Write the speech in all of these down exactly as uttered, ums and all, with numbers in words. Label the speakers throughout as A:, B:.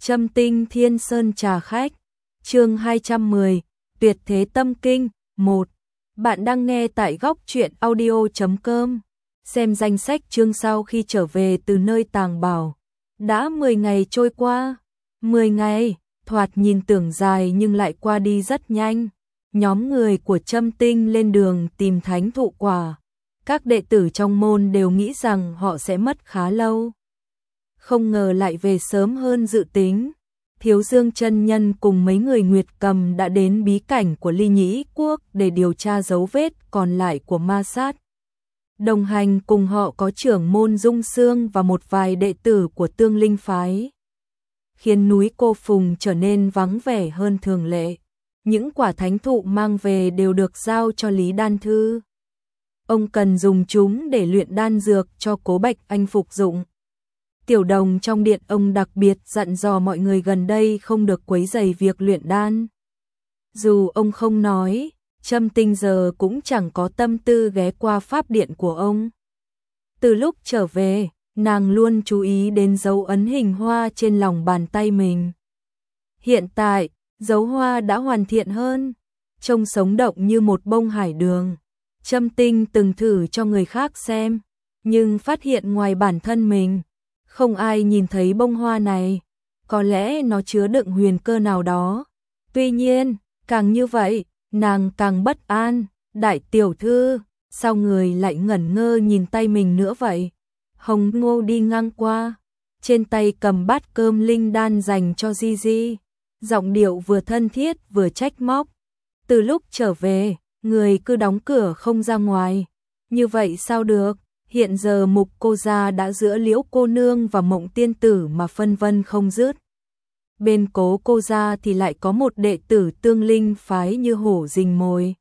A: Châm tinh Thiên Sơn trà khách, chương hai trăm mười, Tuyệt thế tâm kinh, một. Bạn đang nghe tại góc truyện audio chấm com. Xem danh sách chương sau khi trở về từ nơi tàng bảo. Đã mười ngày trôi qua. mười ngày, thoạt nhìn tưởng dài nhưng lại qua đi rất nhanh. Nhóm người của Châm tinh lên đường tìm thánh thụ quả. Các đệ tử trong môn đều nghĩ rằng họ sẽ mất khá lâu. Không ngờ lại về sớm hơn dự tính. Thiếu Dương chân nhân cùng mấy người Nguyệt Cầm đã đến bí cảnh của Ly Nhĩ Quốc để điều tra dấu vết còn lại của ma sát. Đồng hành cùng họ có trưởng môn Dung Sương và một vài đệ tử của Tương Linh phái, khiến núi Cô Phùng trở nên vắng vẻ hơn thường lệ. Những quả thánh thụ mang về đều được giao cho Lý Đan Thư. Ông cần dùng chúng để luyện đan dược cho Cố Bạch Anh phục dụng. Tiểu đồng trong điện ông đặc biệt dặn dò mọi người gần đây không được quấy rầy việc luyện đan. Dù ông không nói, Châm tinh giờ cũng chẳng có tâm tư ghé qua pháp điện của ông. Từ lúc trở về, nàng luôn chú ý đến dấu ấn hình hoa trên lòng bàn tay mình. Hiện tại, dấu hoa đã hoàn thiện hơn, trông sống động như một bông hải đường. Châm tinh từng thử cho người khác xem, nhưng phát hiện ngoài bản thân mình, không ai nhìn thấy bông hoa này. Có lẽ nó chứa đựng huyền cơ nào đó. Tuy nhiên, càng như vậy, nàng càng bất an. Đại tiểu thư, sao người lại ngẩn ngơ nhìn tay mình nữa vậy? Hồng Ngô đi ngang qua, trên tay cầm bát cơm linh đan dành cho Di Di, giọng điệu vừa thân thiết vừa trách móc. Từ lúc trở về, người cứ đóng cửa không ra ngoài. Như vậy sao được? Hiện giờ Mục cô gia đã giữa Liễu cô nương và Mộng tiên tử mà phân vân không dứt. Bên Cố cô gia thì lại có một đệ tử Tương Linh phái như hổ rình mồi.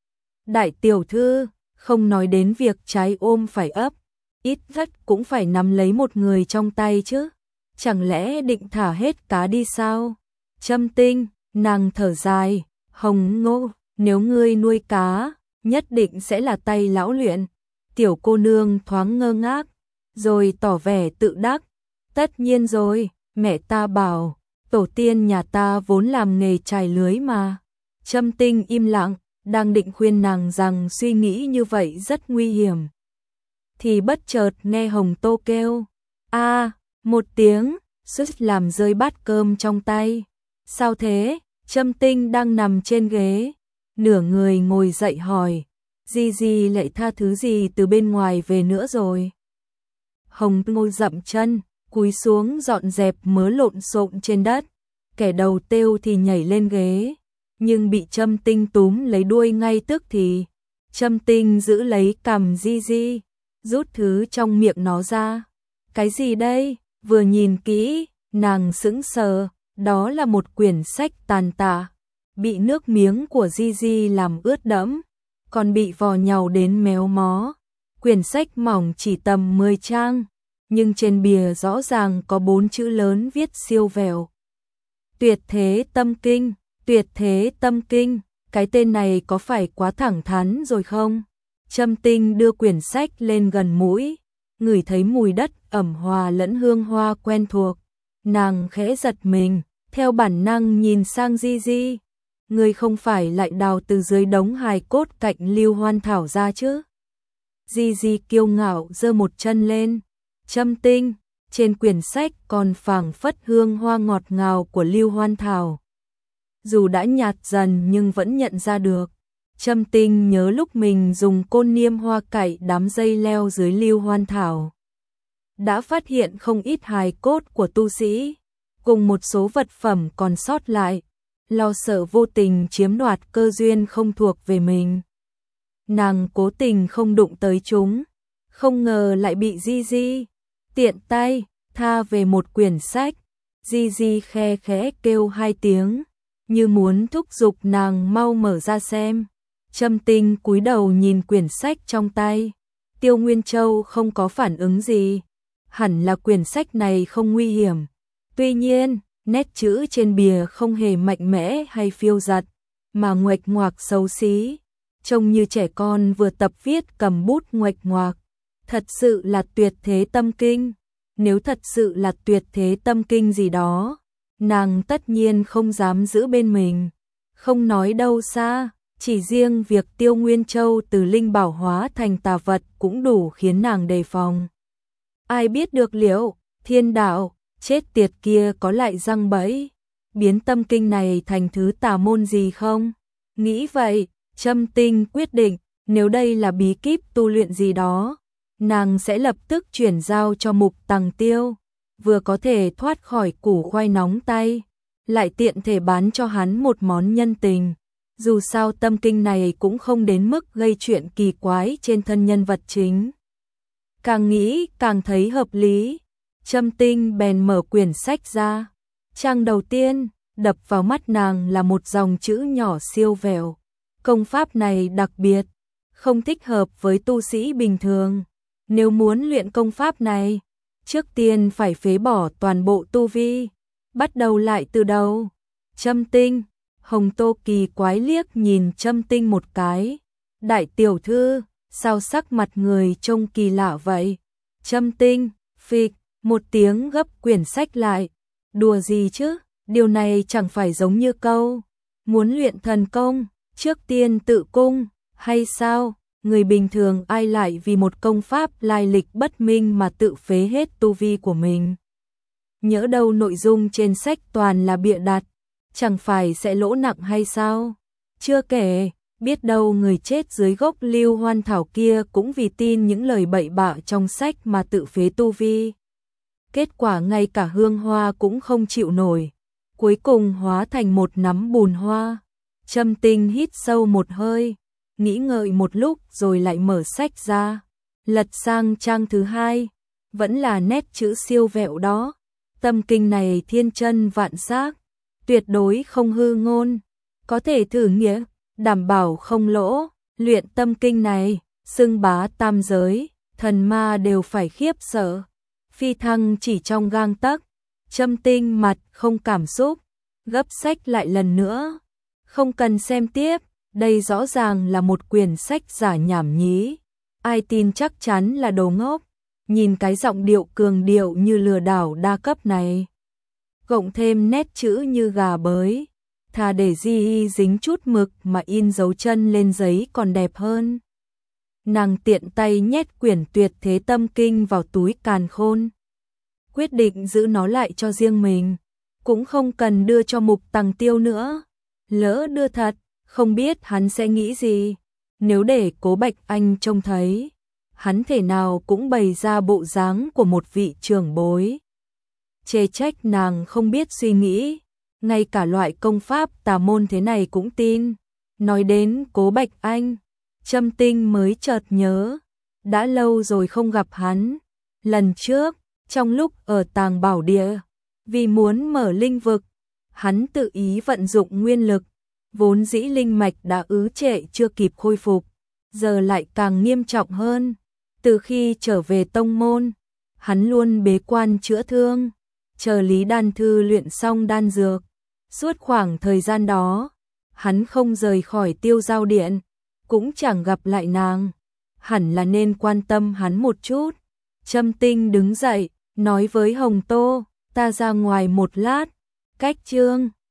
A: Đại tiểu thư, không nói đến việc trái ôm phải ấp, ít nhất cũng phải nắm lấy một người trong tay chứ. Chẳng lẽ định thả hết cá đi sao? Châm tinh, nàng thở dài, Hồng Ngô, nếu ngươi nuôi cá, nhất định sẽ là tay lão luyện. Tiểu cô nương thoáng ngơ ngác, rồi tỏ vẻ tự đắc. Tất nhiên rồi, mẹ ta bảo, tổ tiên nhà ta vốn làm nghề chài lưới mà. Châm tinh im lặng, đang định khuyên nàng rằng suy nghĩ như vậy rất nguy hiểm. Thì bất chợt nghe Hồng Tô kêu, a một tiếng, suýt làm rơi bát cơm trong tay. Sao thế? Châm tinh đang nằm trên ghế, nửa người ngồi dậy hỏi. Di Di lại tha thứ gì từ bên ngoài về nữa rồi? Hồng Ngô dậm chân, cúi xuống dọn dẹp mớ lộn xộn trên đất. Kẻ đầu têu thì nhảy lên ghế, nhưng bị Châm tinh túm lấy đuôi ngay tức thì. Châm tinh giữ lấy cằm Di Di, rút thứ trong miệng nó ra. Cái gì đây? Vừa nhìn kỹ, nàng sững sờ, đó là một quyển sách tàn tạ, bị nước miếng của Di Di làm ướt đẫm, còn bị vò nhàu đến méo mó. Quyển sách mỏng chỉ tầm mười trang, nhưng trên bìa rõ ràng có bốn chữ lớn viết siêu vẹo. Tuyệt thế tâm kinh, tuyệt thế tâm kinh, cái tên này có phải quá thẳng thắn rồi không? Châm tinh đưa quyển sách lên gần mũi, ngửi thấy mùi đất ẩm hòa lẫn hương hoa quen thuộc. Nàng khẽ giật mình, theo bản năng nhìn sang Di Di. Người không phải lại đào từ dưới đống hài cốt cạnh Lưu Hoan Thảo ra chứ? Di Di kiêu ngạo giơ một chân lên. Châm tinh, trên quyển sách còn phảng phất hương hoa ngọt ngào của Lưu Hoan Thảo. Dù đã nhạt dần nhưng vẫn nhận ra được. Châm tinh nhớ lúc mình dùng côn niêm hoa cạy đám dây leo dưới Lưu Hoan Thảo, đã phát hiện không ít hài cốt của tu sĩ, cùng một số vật phẩm còn sót lại. Lo sợ vô tình chiếm đoạt cơ duyên không thuộc về mình, nàng cố tình không đụng tới chúng, không ngờ lại bị Di Di tiện tay tha về một quyển sách. Di Di khe khẽ kêu hai tiếng, như muốn thúc giục nàng mau mở ra xem. Châm tinh cúi đầu nhìn quyển sách trong tay. Tiêu Nguyên Châu không có phản ứng gì, hẳn là quyển sách này không nguy hiểm. Tuy nhiên, nét chữ trên bìa không hề mạnh mẽ hay phiêu dật, mà nguệch ngoạc xấu xí, trông như trẻ con vừa tập viết cầm bút nguệch ngoạc. Thật sự là tuyệt thế tâm kinh. Nếu thật sự là tuyệt thế tâm kinh gì đó, nàng tất nhiên không dám giữ bên mình. Không nói đâu xa, chỉ riêng việc Tiêu Nguyên Châu từ linh bảo hóa thành tà vật cũng đủ khiến nàng đề phòng. Ai biết được liệu, thiên đạo, chết tiệt kia có lại răng bẫy, biến tâm kinh này thành thứ tà môn gì không? Nghĩ vậy, Trâm Tinh quyết định, nếu đây là bí kíp tu luyện gì đó, nàng sẽ lập tức chuyển giao cho Mục Tằng Tiêu, vừa có thể thoát khỏi củ khoai nóng tay, lại tiện thể bán cho hắn một món nhân tình. Dù sao tâm kinh này cũng không đến mức gây chuyện kỳ quái trên thân nhân vật chính. Càng nghĩ càng thấy hợp lý, Trâm Tinh bèn mở quyển sách ra. Trang đầu tiên, đập vào mắt nàng là một dòng chữ nhỏ siêu vẹo. Công pháp này đặc biệt, không thích hợp với tu sĩ bình thường. Nếu muốn luyện công pháp này, trước tiên phải phế bỏ toàn bộ tu vi, bắt đầu lại từ đầu. Trâm Tinh, Hồng Tô kỳ quái liếc nhìn Trâm Tinh một cái. Đại tiểu thư, sao sắc mặt người trông kỳ lạ vậy? Trâm Tinh, phịch, một tiếng gấp quyển sách lại. Đùa gì chứ, điều này chẳng phải giống như câu muốn luyện thần công, trước tiên tự cung, hay sao? Người bình thường ai lại vì một công pháp lai lịch bất minh mà tự phế hết tu vi của mình? Nhỡ đâu nội dung trên sách toàn là bịa đặt, chẳng phải sẽ lỗ nặng hay sao? Chưa kể, biết đâu người chết dưới gốc lưu hoan thảo kia cũng vì tin những lời bậy bạ trong sách mà tự phế tu vi. Kết quả ngay cả hương hoa cũng không chịu nổi, cuối cùng hóa thành một nắm bùn hoa. Trâm Tinh hít sâu một hơi, nghĩ ngợi một lúc rồi lại mở sách ra, lật sang trang thứ hai, vẫn là nét chữ siêu vẹo đó. Tâm kinh này thiên chân vạn xác, tuyệt đối không hư ngôn, có thể thử nghĩa, đảm bảo không lỗ. Luyện tâm kinh này, xưng bá tam giới, thần ma đều phải khiếp sợ, phi thăng chỉ trong gang tấc. Trâm Tinh mặt không cảm xúc, gấp sách lại lần nữa. Không cần xem tiếp, đây rõ ràng là một quyển sách giả nhảm nhí, ai tin chắc chắn là đồ ngốc. Nhìn cái giọng điệu cường điệu như lừa đảo đa cấp này, cộng thêm nét chữ như gà bới, thà để di dính chút mực mà in dấu chân lên giấy còn đẹp hơn. Nàng tiện tay nhét quyển Tuyệt Thế Tâm Kinh vào túi càn khôn, quyết định giữ nó lại cho riêng mình, cũng không cần đưa cho Mục Tằng Tiêu nữa. Lỡ đưa thật, không biết hắn sẽ nghĩ gì. Nếu để Cố Bạch Anh trông thấy, hắn thể nào cũng bày ra bộ dáng của một vị trưởng bối. Chê trách nàng không biết suy nghĩ, ngay cả loại công pháp tà môn thế này cũng tin. Nói đến Cố Bạch Anh, Trâm Tinh mới chợt nhớ, đã lâu rồi không gặp hắn. Lần trước, trong lúc ở Tàng Bảo Địa, vì muốn mở linh vực, hắn tự ý vận dụng nguyên lực, vốn dĩ linh mạch đã ứ trệ chưa kịp khôi phục, giờ lại càng nghiêm trọng hơn. Từ khi trở về tông môn, hắn luôn bế quan chữa thương, chờ Lý Đan Thư luyện xong đan dược. Suốt khoảng thời gian đó, hắn không rời khỏi Tiêu Giao Điện, cũng chẳng gặp lại nàng. Hẳn là nên quan tâm hắn một chút. Trâm Tinh đứng dậy, nói với Hồng Tô, ta ra ngoài một lát. Cách chương